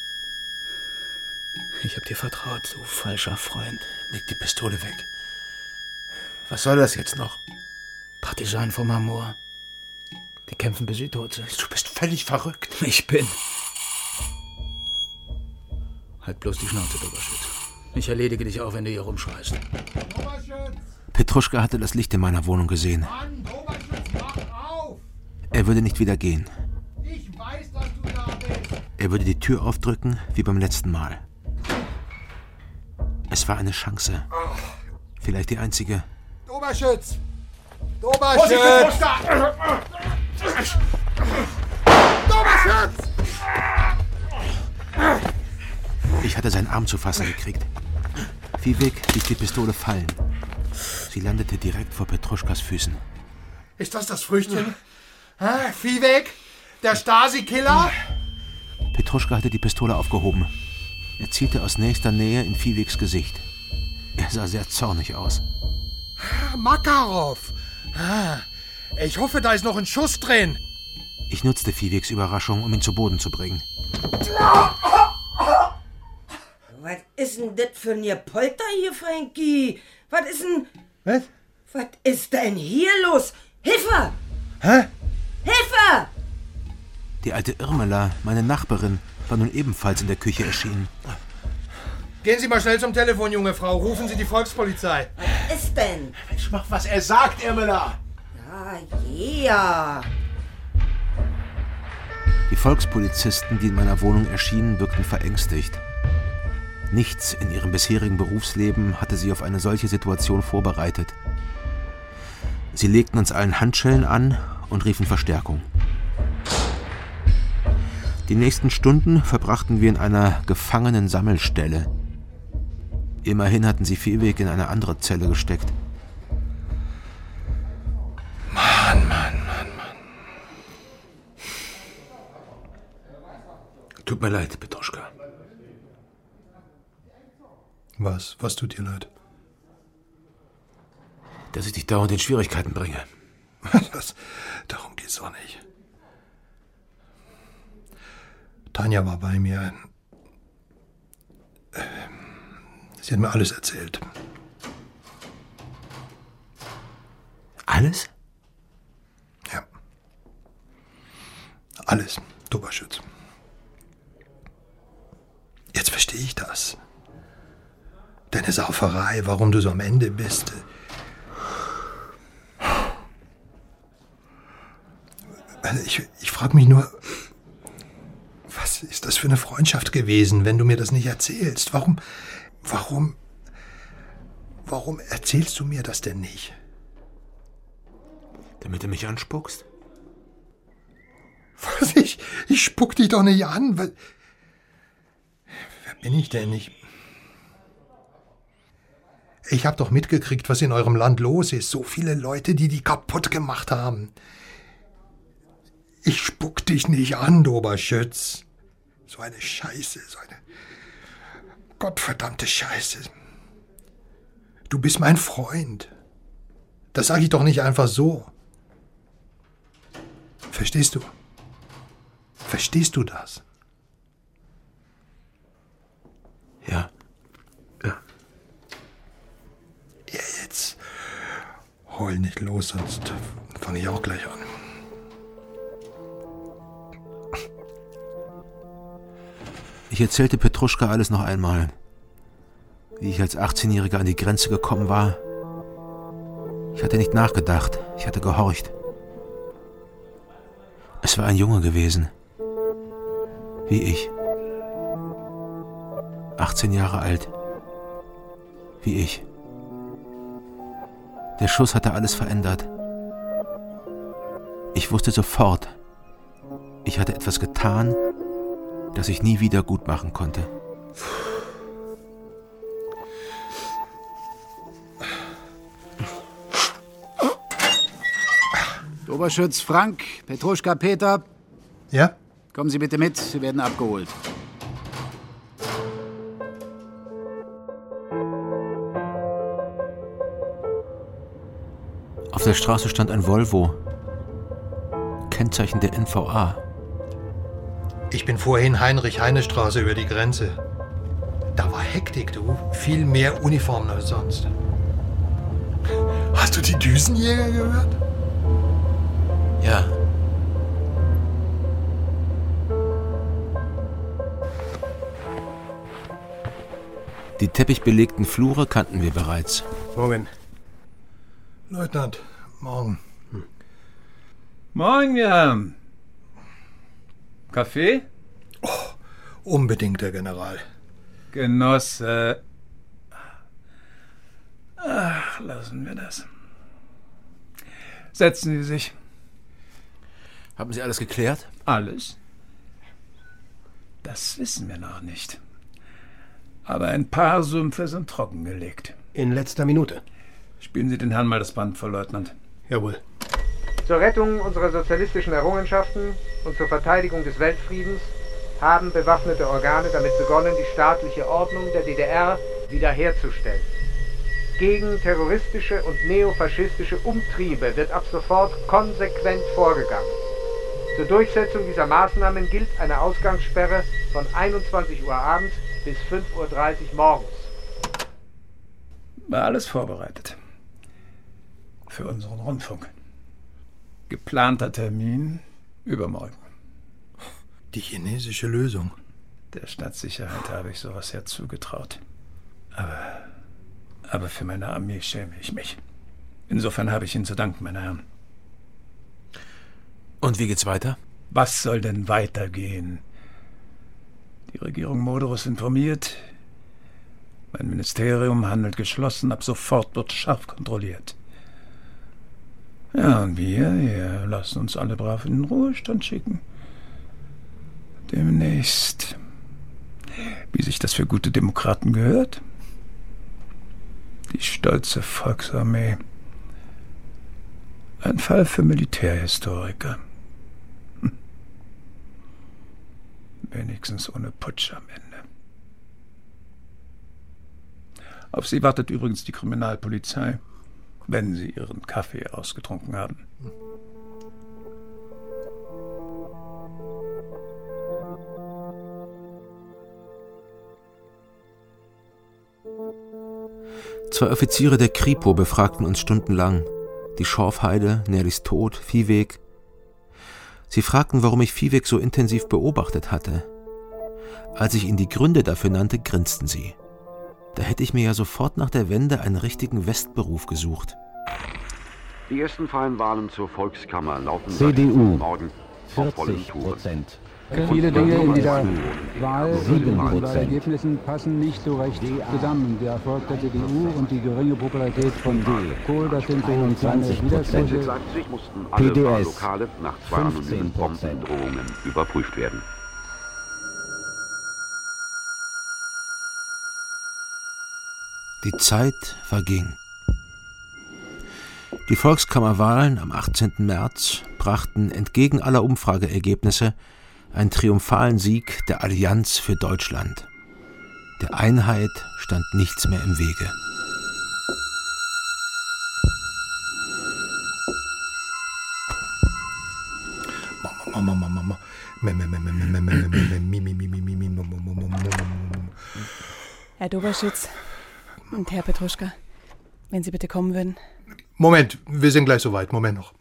Ich habe dir vertraut, du falscher Freund. Leg die Pistole weg. Was soll das jetzt noch? Partisanen vom Amor. Die kämpfen, bis sie tot sind. Du bist völlig verrückt. Ich bin. Halt bloß die Schnauze, Oberschütz. Ich erledige dich auch, wenn du hier rumschreist. Petruschka hatte das Licht in meiner Wohnung gesehen. Mann, Oberschütz, mach auf! Er würde nicht wieder gehen. Ich weiß, dass du da bist. Er würde die Tür aufdrücken, wie beim letzten Mal. Es war eine Chance. Vielleicht die einzige. Oberschütz! Oberschütz! Oberschütz! Ich hatte seinen Arm zu fassen gekriegt. Viehweg ließ die Pistole fallen. Sie landete direkt vor Petruschkas Füßen. Ist das Früchtchen? Viehweg? Der Stasi-Killer? Petruschka hatte die Pistole aufgehoben. Er zielte aus nächster Nähe in Viehwegs Gesicht. Er sah sehr zornig aus. Makarov! Ich hoffe, da ist noch ein Schuss drin. Ich nutzte Viehwegs Überraschung, um ihn zu Boden zu bringen. Was ist denn das für ein Polter hier, Frankie? Was ist denn... Was? Was ist denn hier los? Hilfe! Hä? Hilfe! Die alte Irmela, meine Nachbarin, war nun ebenfalls in der Küche erschienen. Gehen Sie mal schnell zum Telefon, junge Frau. Rufen Sie die Volkspolizei. Was ist denn? Mensch, mach, was er sagt, Irmela! Ja. Die Volkspolizisten, die in meiner Wohnung erschienen, wirkten verängstigt. Nichts in ihrem bisherigen Berufsleben hatte sie auf eine solche Situation vorbereitet. Sie legten uns allen Handschellen an und riefen Verstärkung. Die nächsten Stunden verbrachten wir in einer Gefangenen-Sammelstelle. Immerhin hatten sie Viehweg in eine andere Zelle gesteckt. Mann. Tut mir leid, Petruschka. Was tut dir leid? Dass ich dich dauernd in Schwierigkeiten bringe. Darum geht's doch nicht. Tanja war bei mir. Sie hat mir alles erzählt. Alles? Ja. Alles, Doberschütz. Jetzt verstehe ich das. Deine Sauferei, warum du so am Ende bist. Also ich frage mich nur, was ist das für eine Freundschaft gewesen, wenn du mir das nicht erzählst? Warum erzählst du mir das denn nicht? Damit du mich anspuckst? Was? Ich spuck dich doch nicht an. Wer bin ich denn? Ich hab doch mitgekriegt, was in eurem Land los ist. So viele Leute, die kaputt gemacht haben. Ich spuck dich nicht an, Doberschütz. So eine Scheiße, so eine gottverdammte Scheiße. Du bist mein Freund. Das sage ich doch nicht einfach so. Verstehst du? Verstehst du das? Ja. Ja, jetzt heul nicht los, sonst fange ich auch gleich an. Ich erzählte Petruschka alles noch einmal. Wie ich als 18-Jähriger an die Grenze gekommen war. Ich hatte nicht nachgedacht, ich hatte gehorcht. Es war ein Junge gewesen. Wie ich. 18 Jahre alt. Wie ich. Der Schuss hatte alles verändert. Ich wusste sofort, ich hatte etwas getan, das ich nie wieder gut machen konnte. Oberschütz Frank, Petruschka Peter. Ja? Kommen Sie bitte mit, Sie werden abgeholt. Auf der Straße stand ein Volvo. Kennzeichen der NVA. Ich bin vorhin Heinrich-Heine-Straße über die Grenze. Da war Hektik, du. Viel mehr Uniformen als sonst. Hast du die Düsenjäger gehört? Ja. Die teppichbelegten Flure kannten wir bereits. Morgen. Leutnant, morgen. Morgen, ja. Kaffee? Oh, unbedingt, Herr General. Genosse. Ach, lassen wir das. Setzen Sie sich. Haben Sie alles geklärt? Alles? Das wissen wir noch nicht. Aber ein paar Sümpfe sind trockengelegt. In letzter Minute. Spielen Sie den Herrn mal das Band vor, Leutnant. Jawohl. Zur Rettung unserer sozialistischen Errungenschaften und zur Verteidigung des Weltfriedens haben bewaffnete Organe damit begonnen, die staatliche Ordnung der DDR wiederherzustellen. Gegen terroristische und neofaschistische Umtriebe wird ab sofort konsequent vorgegangen. Zur Durchsetzung dieser Maßnahmen gilt eine Ausgangssperre von 21 Uhr abends bis 5:30 Uhr morgens. War alles vorbereitet. Für unseren Rundfunk. Geplanter Termin übermorgen. Die chinesische Lösung. Der Staatssicherheit habe ich sowas ja zugetraut. Aber für meine Armee schäme ich mich. Insofern habe ich Ihnen zu danken, meine Herren. Und wie geht's weiter? Was soll denn weitergehen? Die Regierung Moderus informiert. Mein Ministerium handelt geschlossen. Ab sofort wird scharf kontrolliert. Ja, und wir lassen uns alle brav in den Ruhestand schicken. Demnächst. Wie sich das für gute Demokraten gehört. Die stolze Volksarmee. Ein Fall für Militärhistoriker. Wenigstens ohne Putsch am Ende. Auf Sie wartet übrigens die Kriminalpolizei, wenn Sie Ihren Kaffee ausgetrunken haben. Zwei Offiziere der Kripo befragten uns stundenlang. Die Schorfheide, Nerlis Tod, Viehweg. Sie fragten, warum ich Viehweg so intensiv beobachtet hatte. Als ich ihnen die Gründe dafür nannte, grinsten sie. Da hätte ich mir ja sofort nach der Wende einen richtigen Westberuf gesucht. Die ersten freien Wahlen zur Volkskammer laufen CDU, morgen auf vollen Touren. 40%. Viele Dinge in dieser Wahl 7%. und bei Ergebnissen passen nicht so recht zusammen. Der Erfolg der CDU und die geringe Popularität von Kohl, das sind so kleine Widersprüche. In Leipzig mussten alle PDS, Wahllokale nach 2 anonymen 15%. Bombendrohungen überprüft werden. Die Zeit verging. Die Volkskammerwahlen am 18. März brachten entgegen aller Umfrageergebnisse einen triumphalen Sieg der Allianz für Deutschland. Der Einheit stand nichts mehr im Wege. Herr Doberschütz und Herr Petruschka, wenn Sie bitte kommen würden. Moment, wir sind gleich soweit. Moment noch.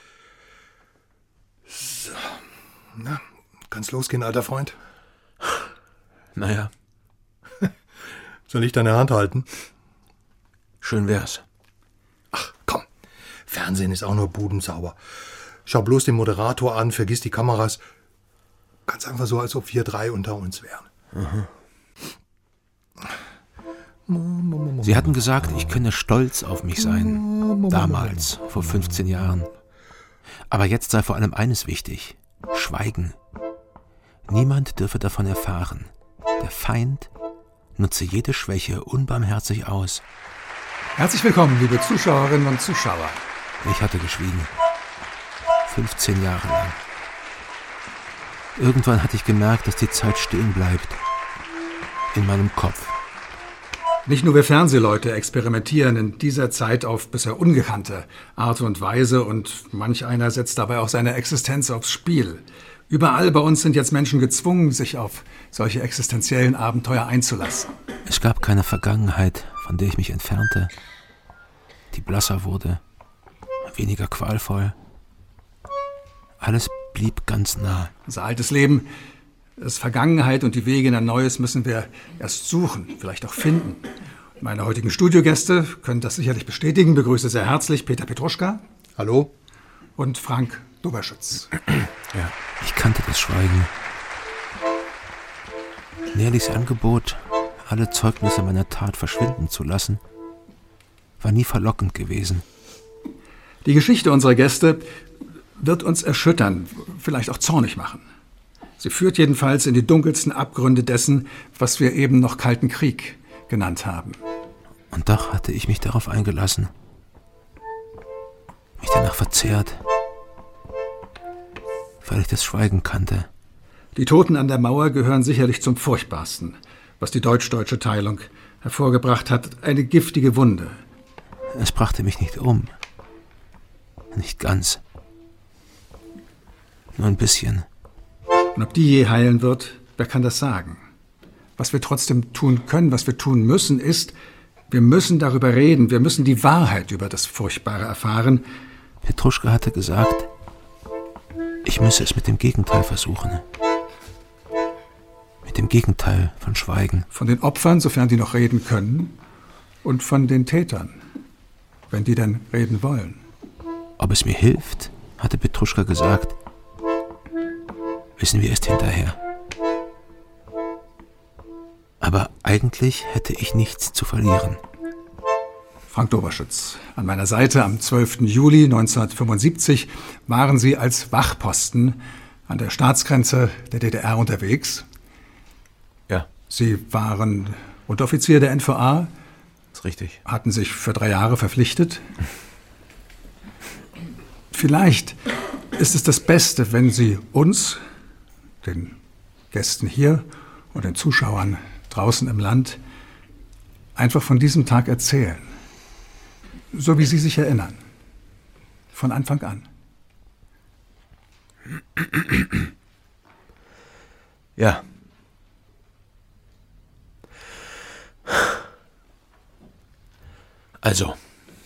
So. Na, kann's losgehen, alter Freund? Naja. Soll ich deine Hand halten? Schön wär's. Ach, komm. Fernsehen ist auch nur budensauber. Schau bloß den Moderator an, vergiss die Kameras. Ganz einfach so, als ob wir drei unter uns wären. Mhm. Sie hatten gesagt, ich könne stolz auf mich sein. Damals, vor 15 Jahren. Aber jetzt sei vor allem eines wichtig. Schweigen. Niemand dürfe davon erfahren. Der Feind nutze jede Schwäche unbarmherzig aus. Herzlich willkommen, liebe Zuschauerinnen und Zuschauer. Ich hatte geschwiegen. 15 Jahre lang. Irgendwann hatte ich gemerkt, dass die Zeit stehen bleibt. In meinem Kopf. Nicht nur wir Fernsehleute experimentieren in dieser Zeit auf bisher ungekannte Art und Weise und manch einer setzt dabei auch seine Existenz aufs Spiel. Überall bei uns sind jetzt Menschen gezwungen, sich auf solche existenziellen Abenteuer einzulassen. Es gab keine Vergangenheit, von der ich mich entfernte, die blasser wurde, weniger qualvoll. Alles blieb ganz nah. Unser altes Leben ist Vergangenheit und die Wege in ein neues müssen wir erst suchen, vielleicht auch finden. Meine heutigen Studiogäste können das sicherlich bestätigen. Ich begrüße sehr herzlich Peter Petruschka. Hallo. Und Frank Doberschütz. Ja, ich kannte das Schweigen. Nerlis Angebot, alle Zeugnisse meiner Tat verschwinden zu lassen, war nie verlockend gewesen. Die Geschichte unserer Gäste wird uns erschüttern, vielleicht auch zornig machen. Sie führt jedenfalls in die dunkelsten Abgründe dessen, was wir eben noch Kalten Krieg genannt haben. Und doch hatte ich mich darauf eingelassen, mich danach verzehrt, weil ich das Schweigen kannte. Die Toten an der Mauer gehören sicherlich zum Furchtbarsten, was die deutsch-deutsche Teilung hervorgebracht hat, eine giftige Wunde. Es brachte mich nicht um. Nicht ganz. Nur ein bisschen. Und ob die je heilen wird, wer kann das sagen? Was wir trotzdem tun können, was wir tun müssen, ist, wir müssen darüber reden, wir müssen die Wahrheit über das Furchtbare erfahren. Petruschka hatte gesagt, ich müsse es mit dem Gegenteil versuchen. Mit dem Gegenteil von Schweigen. Von den Opfern, sofern die noch reden können, und von den Tätern, wenn die dann reden wollen. Ob es mir hilft, hatte Petruschka gesagt, wissen wir erst hinterher. Aber eigentlich hätte ich nichts zu verlieren. Frank Doberschütz. An meiner Seite am 12. Juli 1975 waren Sie als Wachposten an der Staatsgrenze der DDR unterwegs. Ja. Sie waren Unteroffizier der NVA. Das ist richtig. Hatten sich für 3 Jahre verpflichtet. Vielleicht ist es das Beste, wenn Sie uns, den Gästen hier und den Zuschauern draußen im Land, einfach von diesem Tag erzählen. So wie Sie sich erinnern. Von Anfang an. Ja. Also.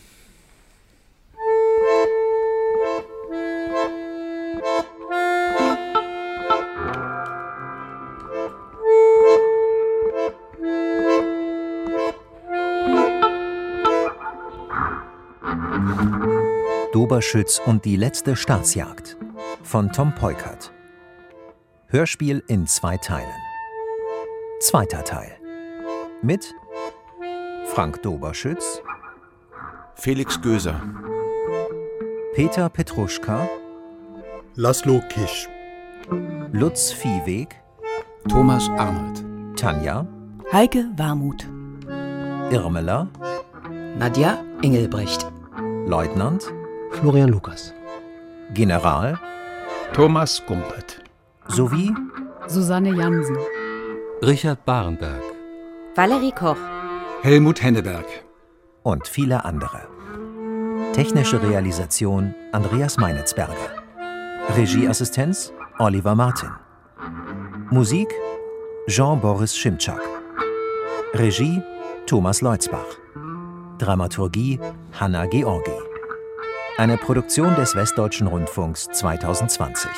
Doberschütz und die letzte Staatsjagd von Tom Peukert. Hörspiel in 2 Teilen. 2. Teil. Mit Frank Doberschütz, Felix Göser, Peter Petruschka, Laszlo Kisch, Lutz Viehweg, Thomas Arnold, Tanja, Heike Warmuth, Irmela, Nadja Engelbrecht, Leutnant Florian Lukas, General Thomas Gumpert sowie Susanne Jansen, Richard Barenberg, Valerie Koch, Helmut Henneberg und viele andere. Technische Realisation Andreas Meinitzberger. Regieassistenz Oliver Martin. Musik Jean-Boris Schimczak. Regie Thomas Leutzbach. Dramaturgie Hanna Georgi. Eine Produktion des Westdeutschen Rundfunks 2020.